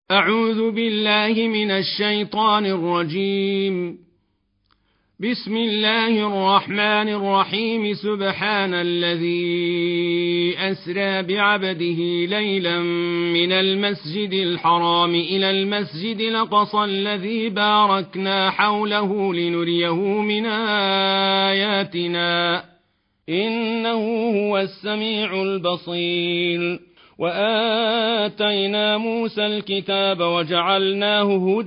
أعوذ بالله من الشيطان الرجيم. بسم الله الرحمن الرحيم. سبحان الذي أسرى بعبده ليلا من المسجد الحرام إلى المسجد الأقصى الذي باركنا حوله لنريه من آياتنا إنه هو السميع البصير. وآتينا موسى الكتاب وجعلناه هدى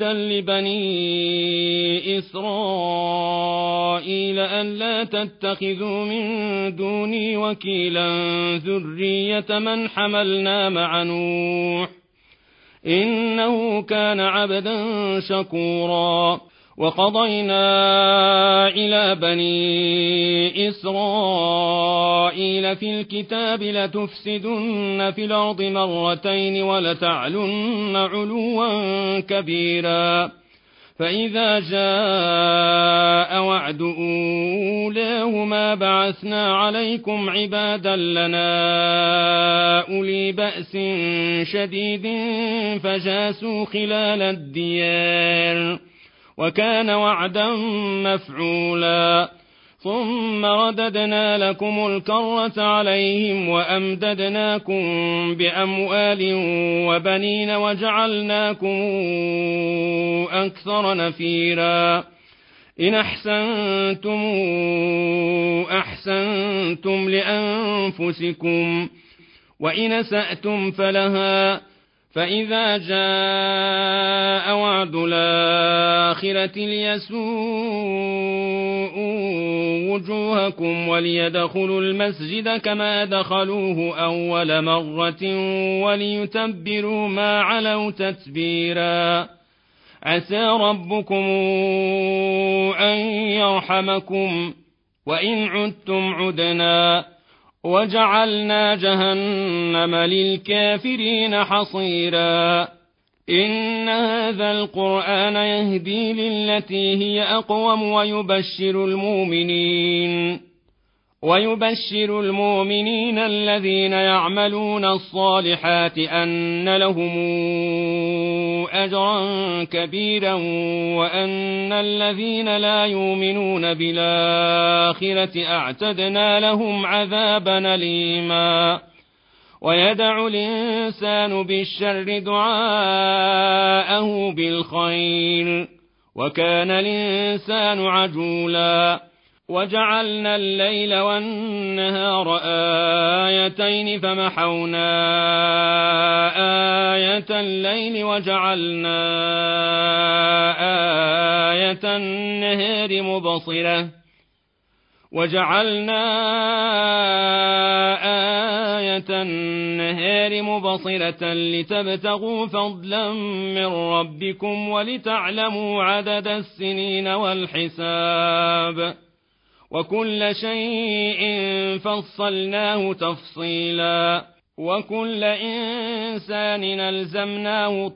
لبني إسرائيل ألا تتخذوا من دوني وكيلا ذرية من حملنا مع نوح إنه كان عبدا شكورا. وقضينا إلى بني إسرائيل في الكتاب لتفسدن في الأرض مرتين ولتعلن علوا كبيرا. فإذا جاء وعد أولاهما بعثنا عليكم عبادا لنا أولي بأس شديد فجاسوا خلال الديار وكان وعدا مفعولا. ثم رددنا لكم الكرة عليهم وأمددناكم بأموال وبنين وجعلناكم أكثر نفيرا. إن أحسنتم أحسنتم لأنفسكم وإن أسأتم فلها. فإذا جاء وعد الآخرة ليسوءوا وجوهكم وليدخلوا المسجد كما دخلوه أول مرة وليتبروا ما علوا تتبيرا. عسى ربكم أن يرحمكم وإن عدتم عدنا وجعلنا جهنم للكافرين حصيرا. إن هذا القرآن يهدي للتي هي أقوم ويبشر المؤمنين الذين يعملون الصالحات أن لهم أجرا كبيرا وأن الذين لا يؤمنون بالآخرة أعتدنا لهم عذابا أليما. ويدع الإنسان بالشر دعاءه بالخير وكان الإنسان عجولا. وجعلنا الليل والنهار آيتين فمحونا آية الليل وجعلنا آية النهار مبصرة لتبتغوا فضلا من ربكم ولتعلموا عدد السنين والحساب وكل شيء فصلناه تفصيلا. وكل إنسان ألزمناه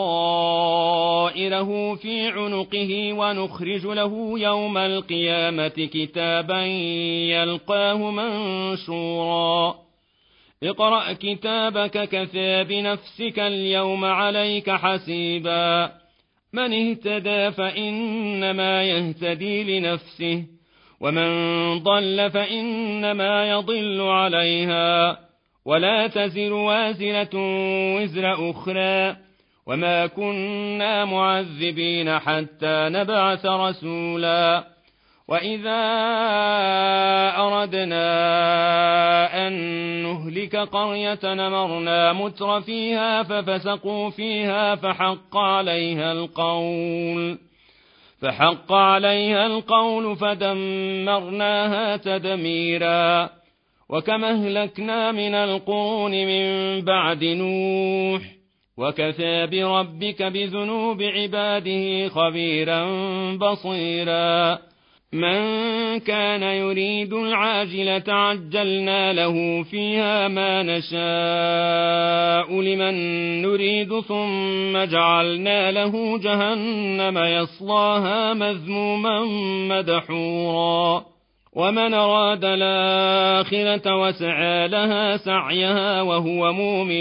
طائره في عنقه ونخرج له يوم القيامة كتابا يلقاه منشورا. اقرأ كتابك كفى بنفسك اليوم عليك حسيبا. من اهتدى فإنما يهتدي لنفسه ومن ضل فإنما يضل عليها ولا تزر وازرة وزر أخرى وما كنا معذبين حتى نبعث رسولا. وإذا أردنا أن نهلك قرية أمرنا متر فيها ففسقوا فيها فحق عليها القول فدمرناها تدميرا. وكما أهلكنا من القرون من بعد نوح وكفى بربك بذنوب عباده خبيرا بصيرا. من كان يريد العاجلة عجلنا له فيها ما نشاء لمن نريد ثم جعلنا له جهنم يصلاها مذموما مدحورا. ومن أراد الآخرة وسعى لها سعيها وهو مؤمن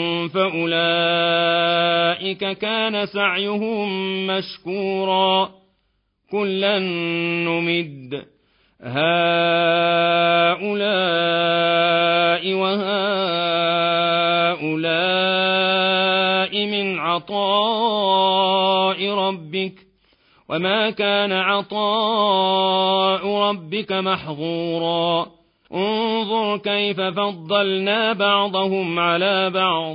فأولئك كان سعيهم مشكورا كلا نمد هؤلاء وهؤلاء من عطاء ربك وما كان عطاء ربك محظورا انظر كيف فضلنا بعضهم على بعض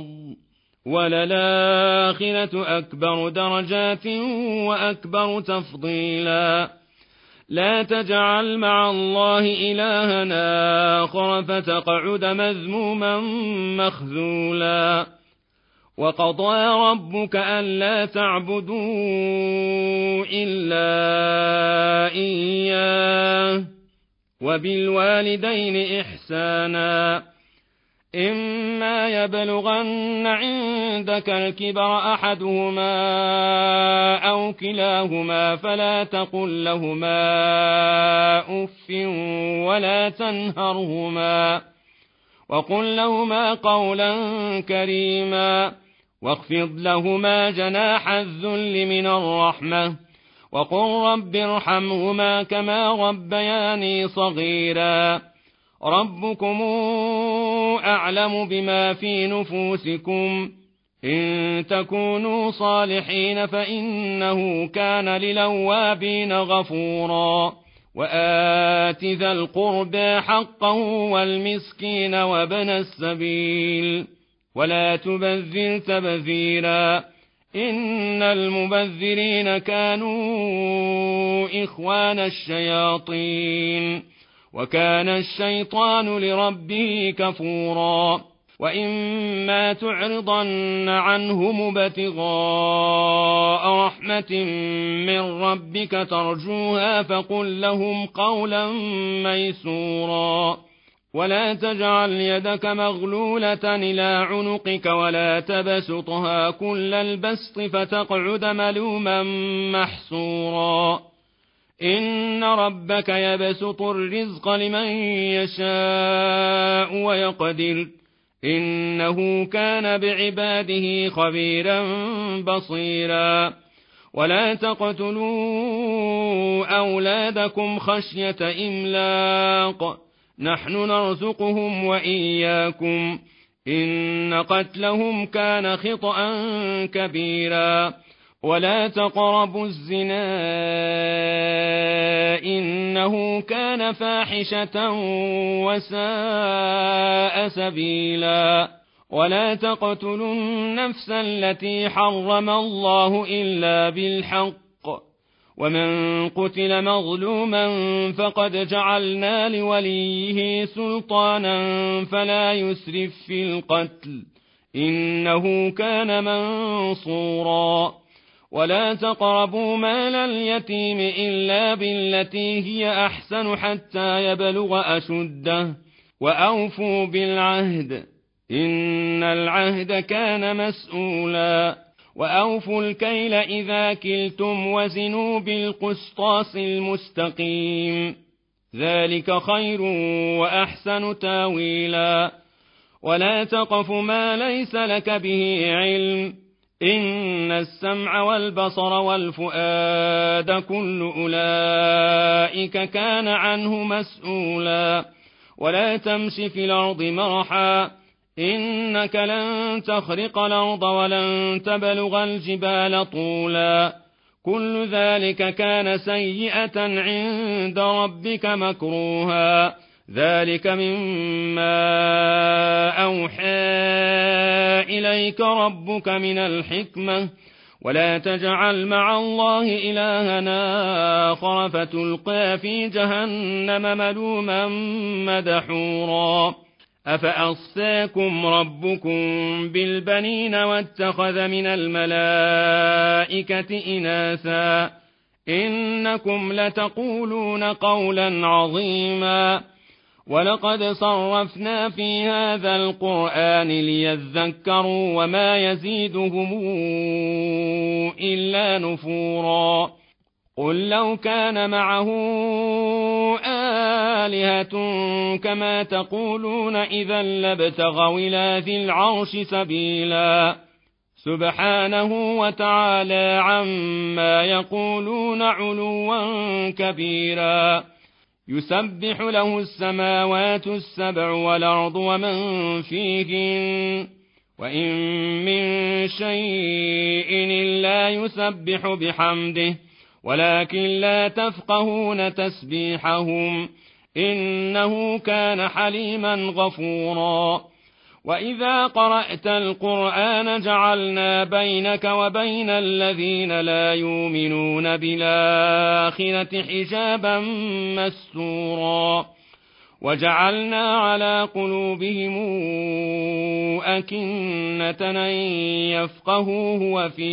وللآخرة أكبر درجات وأكبر تفضيلا لا تجعل مع الله إلها آخر فتقعد مذموما مخذولا وقضى ربك ألا تعبدوا إلا إياه وبالوالدين إحسانا إما يبلغن عندك الكبر أحدهما أو كلاهما فلا تقل لهما أف ولا تنهرهما وقل لهما قولا كريما واخفض لهما جناح الذل من الرحمة وقل رب ارحمهما كما ربياني صغيرا ربكم أعلم بما في نفوسكم إن تكونوا صالحين فإنه كان للأوابين غفورا وآت ذا القربى حقه والمسكين وابن السبيل ولا تبذر تبذيرا إن المبذرين كانوا إخوان الشياطين وكان الشيطان لربه كفورا وإما تعرضن عنهم ابتغاء رحمة من ربك ترجوها فقل لهم قولا ميسورا ولا تجعل يدك مغلولة إلى عنقك ولا تبسطها كل البسط فتقعد ملوما محسورا إن ربك يبسط الرزق لمن يشاء ويقدر إنه كان بعباده خبيرا بصيرا ولا تقتلوا أولادكم خشية إملاق نحن نرزقهم وإياكم إن قتلهم كان خطأ كبيرا ولا تقربوا الزنا إنه كان فاحشة وساء سبيلا ولا تقتلوا النفس التي حرم الله إلا بالحق ومن قتل مظلوما فقد جعلنا لوليه سلطانا فلا يسرف في القتل إنه كان منصورا ولا تقربوا مال اليتيم إلا بالتي هي أحسن حتى يبلغ أشده وأوفوا بالعهد إن العهد كان مسؤولا وأوفوا الكيل إذا كلتم وزنوا بالقسطاس المستقيم ذلك خير وأحسن تاويلا ولا تقف ما ليس لك به علم إن السمع والبصر والفؤاد كل أولئك كان عنه مسؤولا ولا تمش في الأرض مرحا إنك لن تخرق الأرض ولن تبلغ الجبال طولا كل ذلك كان سيئة عند ربك مكروها ذلك مما أوحى إليك ربك من الحكمة ولا تجعل مع الله إلها آخر فتلقى في جهنم ملوما مدحورا أفأصفاكم ربكم بالبنين واتخذ من الملائكة إناثا إنكم لتقولون قولا عظيما ولقد صرفنا في هذا القرآن ليذكروا وما يزيدهم إلا نفورا قل لو كان معه آلهة كما تقولون إذا لابتغوا إلى ذي العرش سبيلا سبحانه وتعالى عما يقولون علوا كبيرا يسبح له السماوات السبع والأرض ومن فيهن وإن من شيء إلا يسبح بحمده ولكن لا تفقهون تسبيحهم إنه كان حليما غفورا وإذا قرأت القرآن جعلنا بينك وبين الذين لا يؤمنون بالآخرة حجابا مستورا وجعلنا على قلوبهم أكنة أن يفقهوه وفي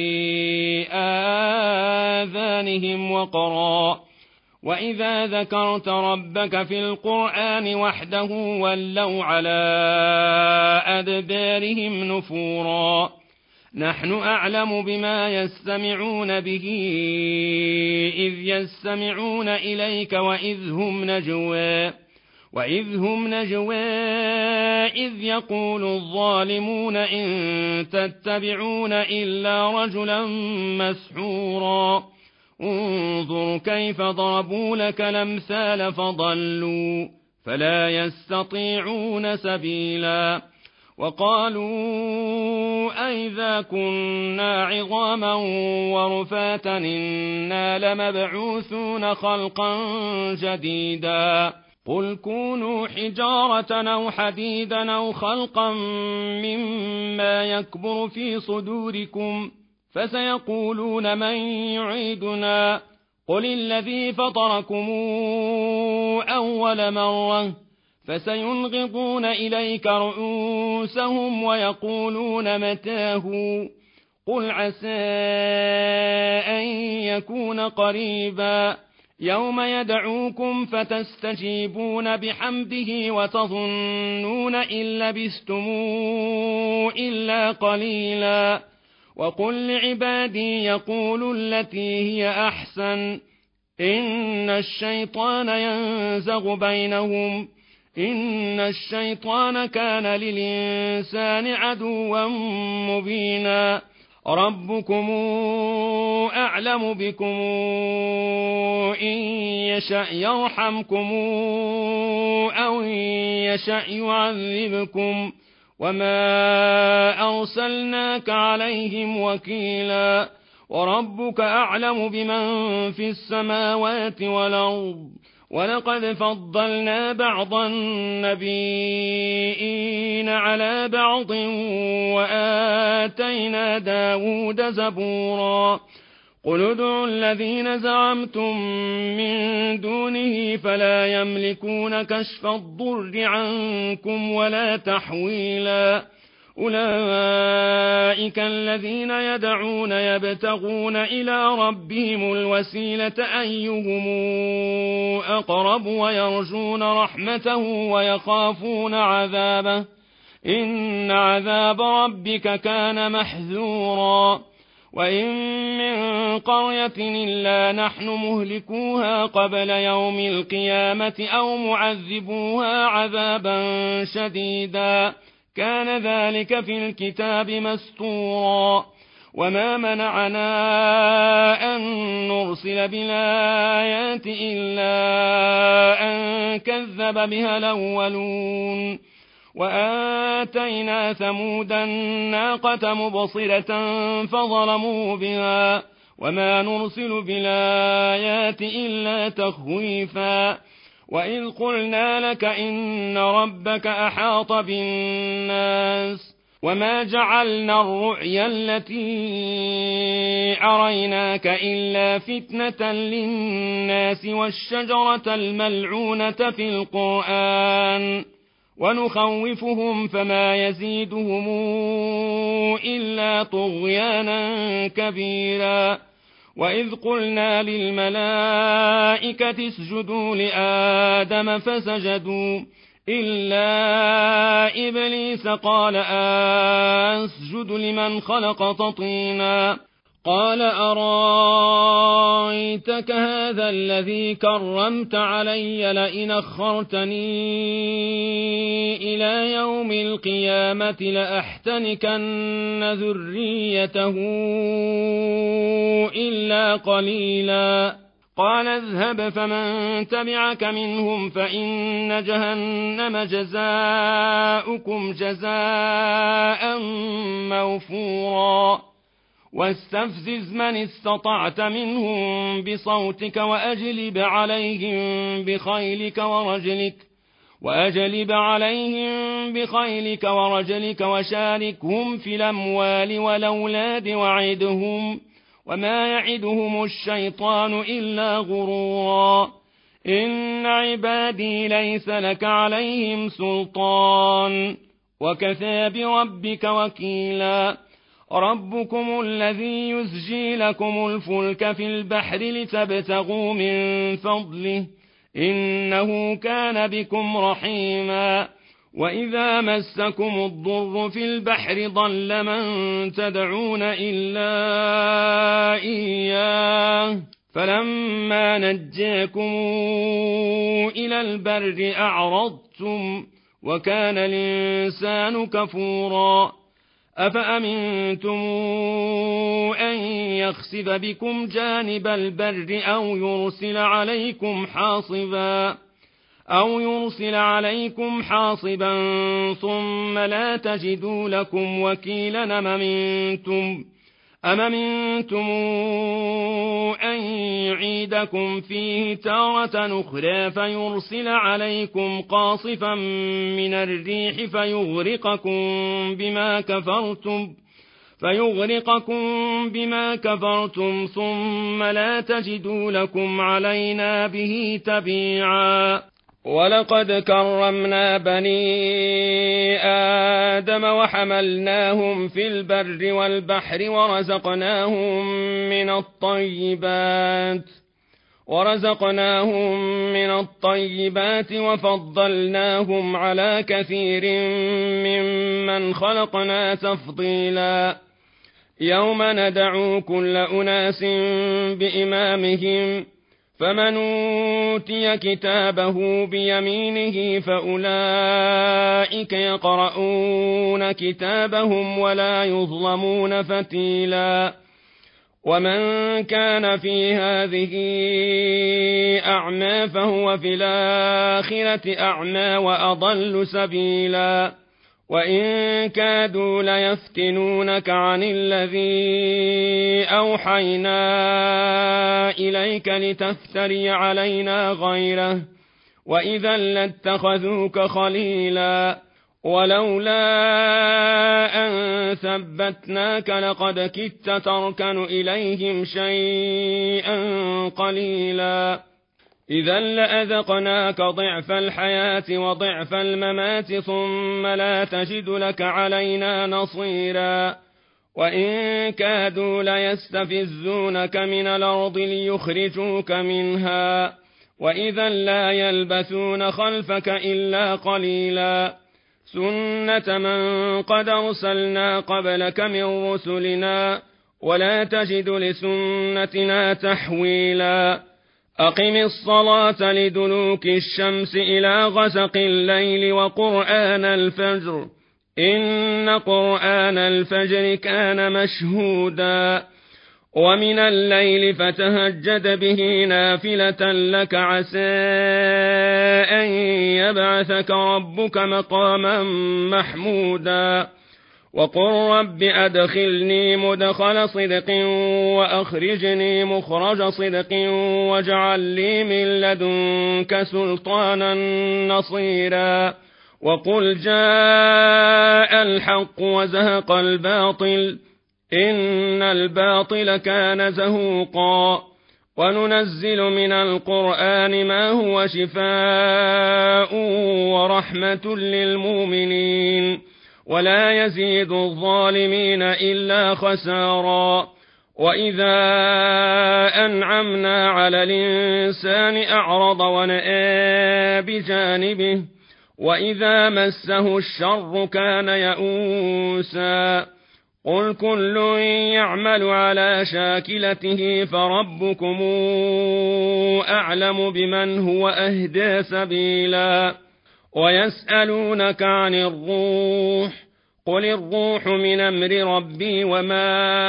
آذانهم وقرا وإذا ذكرت ربك في القرآن وحده ولوا على أدبارهم نفورا نحن أعلم بما يستمعون به إذ يستمعون إليك وإذ هم نجوى إذ يقول الظالمون إن تتبعون إلا رجلا مسحورا انظر كيف ضربوا لك الأمثال فضلوا فلا يستطيعون سبيلا وقالوا أئذا كنا عظاما ورفاتا إنا لمبعوثون خلقا جديدا قل كونوا حجارة أو حديدا أو خلقا مما يكبر في صدوركم فسيقولون من يعيدنا قل الذي فطركم أول مرة فسينغضون إليك رؤوسهم ويقولون متاه قل عسى أن يكون قريبا يوم يدعوكم فتستجيبون بحمده وتظنون إن لبثتم إلا قليلا وقل لعبادي يقولوا التي هي أحسن إن الشيطان ينزغ بينهم إن الشيطان كان للإنسان عدوا مبينا ربكم أعلم بكم إن يشأ يرحمكم أو إن يشأ يعذبكم وما أرسلناك عليهم وكيلا وربك أعلم بمن في السماوات والأرض ولقد فضلنا بعض النبيين على بعض وآتينا داود زبورا قل ادعوا الذين زعمتم من دونه فلا يملكون كشف الضر عنكم ولا تحويلا أولئك الذين يدعون يبتغون إلى ربهم الوسيلة أيهم أقرب ويرجون رحمته ويخافون عذابه إن عذاب ربك كان محذورا وإن من قرية إلا نحن مهلكوها قبل يوم القيامة أو معذبوها عذابا شديدا كان ذلك في الكتاب مسطورا وما منعنا أن نرسل بالآيات إلا أن كذب بها الأولون وآتينا ثمود الناقة مبصرة فظلموا بها وما نرسل بالآيات إلا تخويفا وإذ قلنا لك إن ربك أحاط بالناس وما جعلنا الرؤيا التي أريناك إلا فتنة للناس والشجرة الملعونة في القرآن ونخوفهم فما يزيدهم إلا طغيانا كبيرا وإذ قلنا للملائكة اسجدوا لآدم فسجدوا إلا إبليس قال أسجد لمن خلقت طينا قال أرايتك هذا الذي كرمت علي لئن أخرتني إلى يوم القيامة لأحتنكن ذريته إلا قليلا قال اذهب فمن تبعك منهم فإن جهنم جزاؤكم جزاء موفورا واستفزز من استطعت منهم بصوتك وأجلب عليهم بخيلك ورجلك وشاركهم في الأموال والأولاد وعدهم وما يعدهم الشيطان إلا غرورا إن عبادي ليس لك عليهم سلطان وكفى بربك وكيلا ربكم الذي يزجي لكم الفلك في البحر لتبتغوا من فضله إنه كان بكم رحيما وإذا مسكم الضر في البحر ضل من تدعون إلا إياه فلما نجاكم إلى البر أعرضتم وكان الإنسان كفورا أفأمنتم أن يخسف بكم جانب البر أو يرسل عليكم حاصبا ثم لا تجدوا لكم وكيلا أم أمنتم أن يعيدكم فيه تارة أخرى فيرسل عليكم قاصفا من الريح فيغرقكم بما كفرتم ثم لا تجدوا لكم علينا به تبيعا ولقد كرمنا بني آدم وحملناهم في البر والبحر ورزقناهم من الطيبات وفضلناهم على كثير ممن خلقنا تفضيلا يوم ندعو كل أناس بإمامهم فمن أوتي كتابه بيمينه فأولئك يقرؤون كتابهم ولا يظلمون فتيلا ومن كان في هذه أعمى فهو في الآخرة أعمى وأضل سبيلا وإن كادوا ليفتنونك عن الذي أوحينا إليك لتفتري علينا غيره وإذا لاتخذوك خليلا ولولا أن ثبتناك لقد كدت تركن إليهم شيئا قليلا إذا لأذقناك ضعف الحياة وضعف الممات ثم لا تجد لك علينا نصيرا وإن كادوا ليستفزونك من الأرض ليخرجوك منها وإذا لا يلبثون خلفك إلا قليلا سنة من قد أرسلنا قبلك من رسلنا ولا تجد لسنتنا تحويلا أقم الصلاة لدلوك الشمس إلى غسق الليل وقرآن الفجر إن قرآن الفجر كان مشهودا ومن الليل فتهجد به نافلة لك عسى أن يبعثك ربك مقاما محمودا وقل رب أدخلني مدخل صدق وأخرجني مخرج صدق واجعل لي من لدنك سلطانا نصيرا وقل جاء الحق وزهق الباطل إن الباطل كان زهوقا وننزل من القرآن ما هو شفاء ورحمة للمؤمنين ولا يزيد الظالمين إلا خسارا وإذا أنعمنا على الإنسان أعرض ونأى بجانبه وإذا مسه الشر كان يئوسا قل كل يعمل على شاكلته فربكم أعلم بمن هو أهدى سبيلا ويسألونك عن الروح قل الروح من أمر ربي وما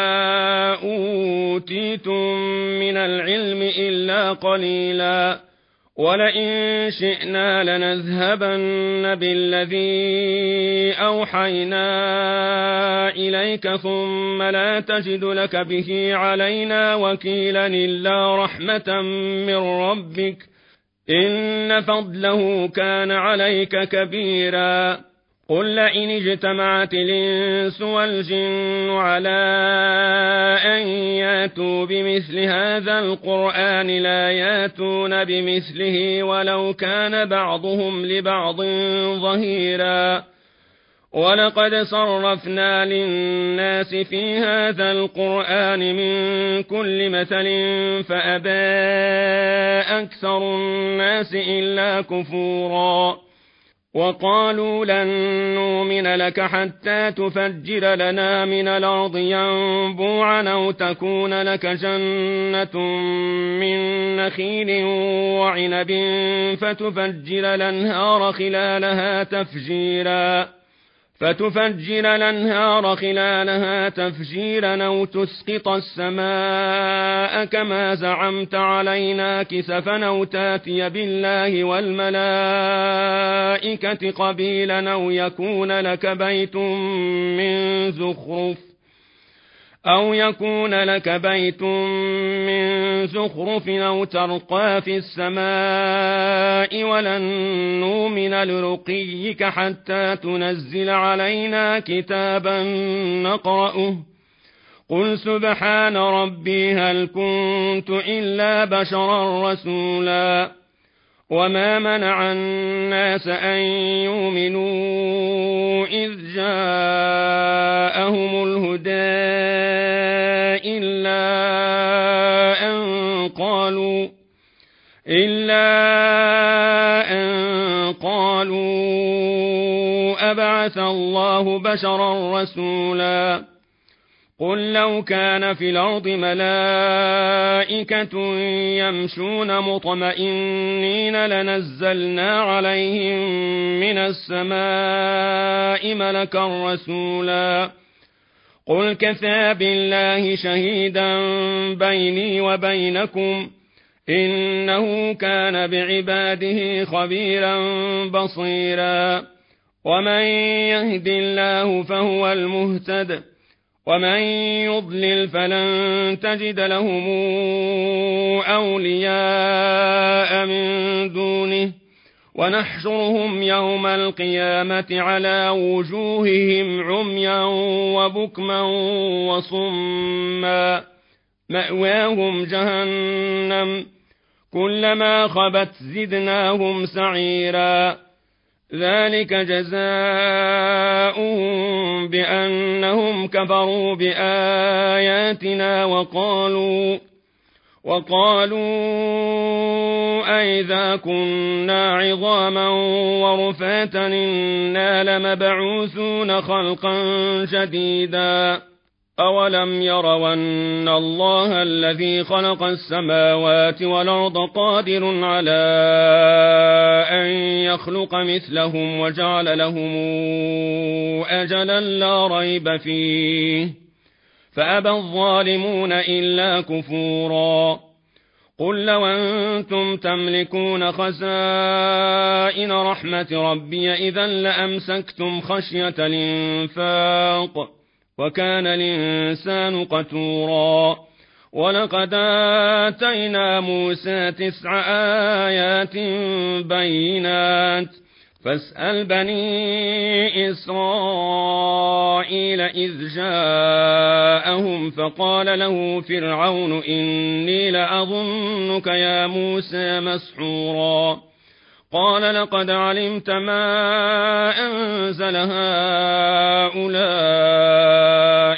أوتيتم من العلم إلا قليلا ولئن شئنا لنذهبن بالذي أوحينا إليك ثم لا تجد لك به علينا وكيلا إلا رحمة من ربك إن فضله كان عليك كبيرا قل لئن اجتمعت الإنس والجن على أن ياتوا بمثل هذا القرآن لا ياتون بمثله ولو كان بعضهم لبعض ظهيرا ولقد صرفنا للناس في هذا القرآن من كل مثل فأبى أكثر الناس إلا كفورا وقالوا لن نؤمن لك حتى تفجر لنا من الأرض ينبوعا أو تكون لك جنة من نخيل وعنب فتفجر الأنهار خلالها تفجيرا أو تسقط السماء كما زعمت علينا كسفا أو تاتي بالله والملائكة قبيلا أو يكون لك بيت من زخرف أو ترقى في السماء ولن نؤمن لرقيك حتى تنزل علينا كتابا نقرأه قل سبحان ربي هل كنت إلا بشرا رسولا وما منع الناس أن يؤمنوا إذ جاءهم الهدى إلا أن قالوا أبعث الله بشرا رسولا قل لو كان في الأرض ملائكة يمشون مطمئنين لنزلنا عليهم من السماء ملكا رسولا قل كفى بالله شهيدا بيني وبينكم إنه كان بعباده خبيرا بصيرا ومن يهد الله فهو المهتد ومن يضلل فلن تجد لهم أولياء من دونه ونحشرهم يوم القيامة على وجوههم عميا وبكما وصما مأواهم جهنم كلما خبت زدناهم سعيرا ذلك جزاؤهم بأنهم كفروا بآياتنا وقالوا أئذا كنا عظاما ورفاتا إنا لمبعوثون خلقا جديدا أولم يروا أن الله الذي خلق السماوات والأرض قادر على أن يخلق مثلهم وجعل لهم أجلا لا ريب فيه فأبى الظالمون إلا كفورا قل لو أنتم تملكون خزائن رحمة ربي إذا لأمسكتم خشية الإنفاق وكان الإنسان قتورا ولقد آتينا موسى 9 آيات بينات فاسأل بني إسرائيل إذ جاءهم فقال له فرعون إني لأظنك يا موسى مسحورا قال لقد علمت ما أنزل هؤلاء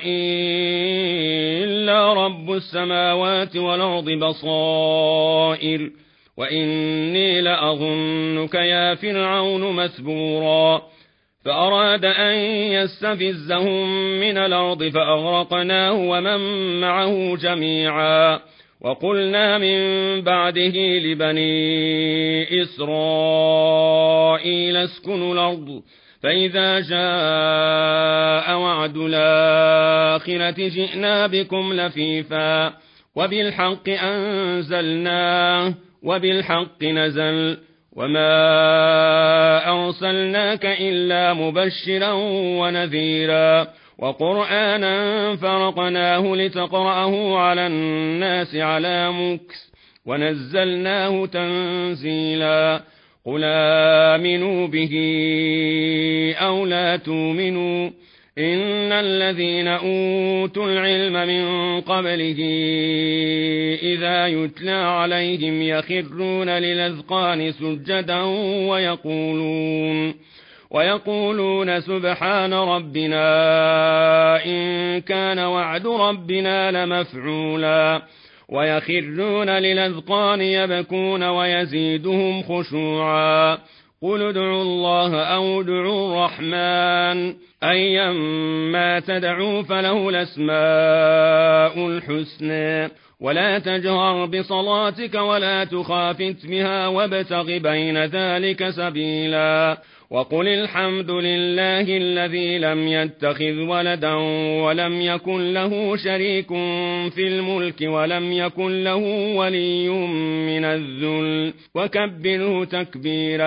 إلا رب السماوات والأرض بصائر وإني لأظنك يا فرعون مثبورا فأراد أن يستفزهم من الأرض فأغرقناه ومن معه جميعا. وقلنا من بعده لبني إسرائيل اسكنوا الأرض فإذا جاء وعد الآخرة جئنا بكم لفيفا وبالحق أنزلناه وبالحق نزل وما أرسلناك إلا مبشرا ونذيرا وقرآنا فرقناه لتقرأه على الناس على مكث ونزلناه تنزيلا. قل آمنوا به أو لا تؤمنوا إن الذين أوتوا العلم من قبله إذا يتلى عليهم يخرون للأذقان سجدا ويقولون سبحان ربنا إن كان وعد ربنا لمفعولا ويخرون للأذقان يبكون ويزيدهم خشوعا. قل ادعوا الله أو ادعوا الرحمن أيما تدعوا فله الأسماء الحسنى ولا تجهر بصلاتك ولا تخافت بها وابتغ بين ذلك سبيلا. وقل الحمد لله الذي لم يتخذ ولدا ولم يكن له شريك في الملك ولم يكن له ولي من الذل وكبره تكبيرا.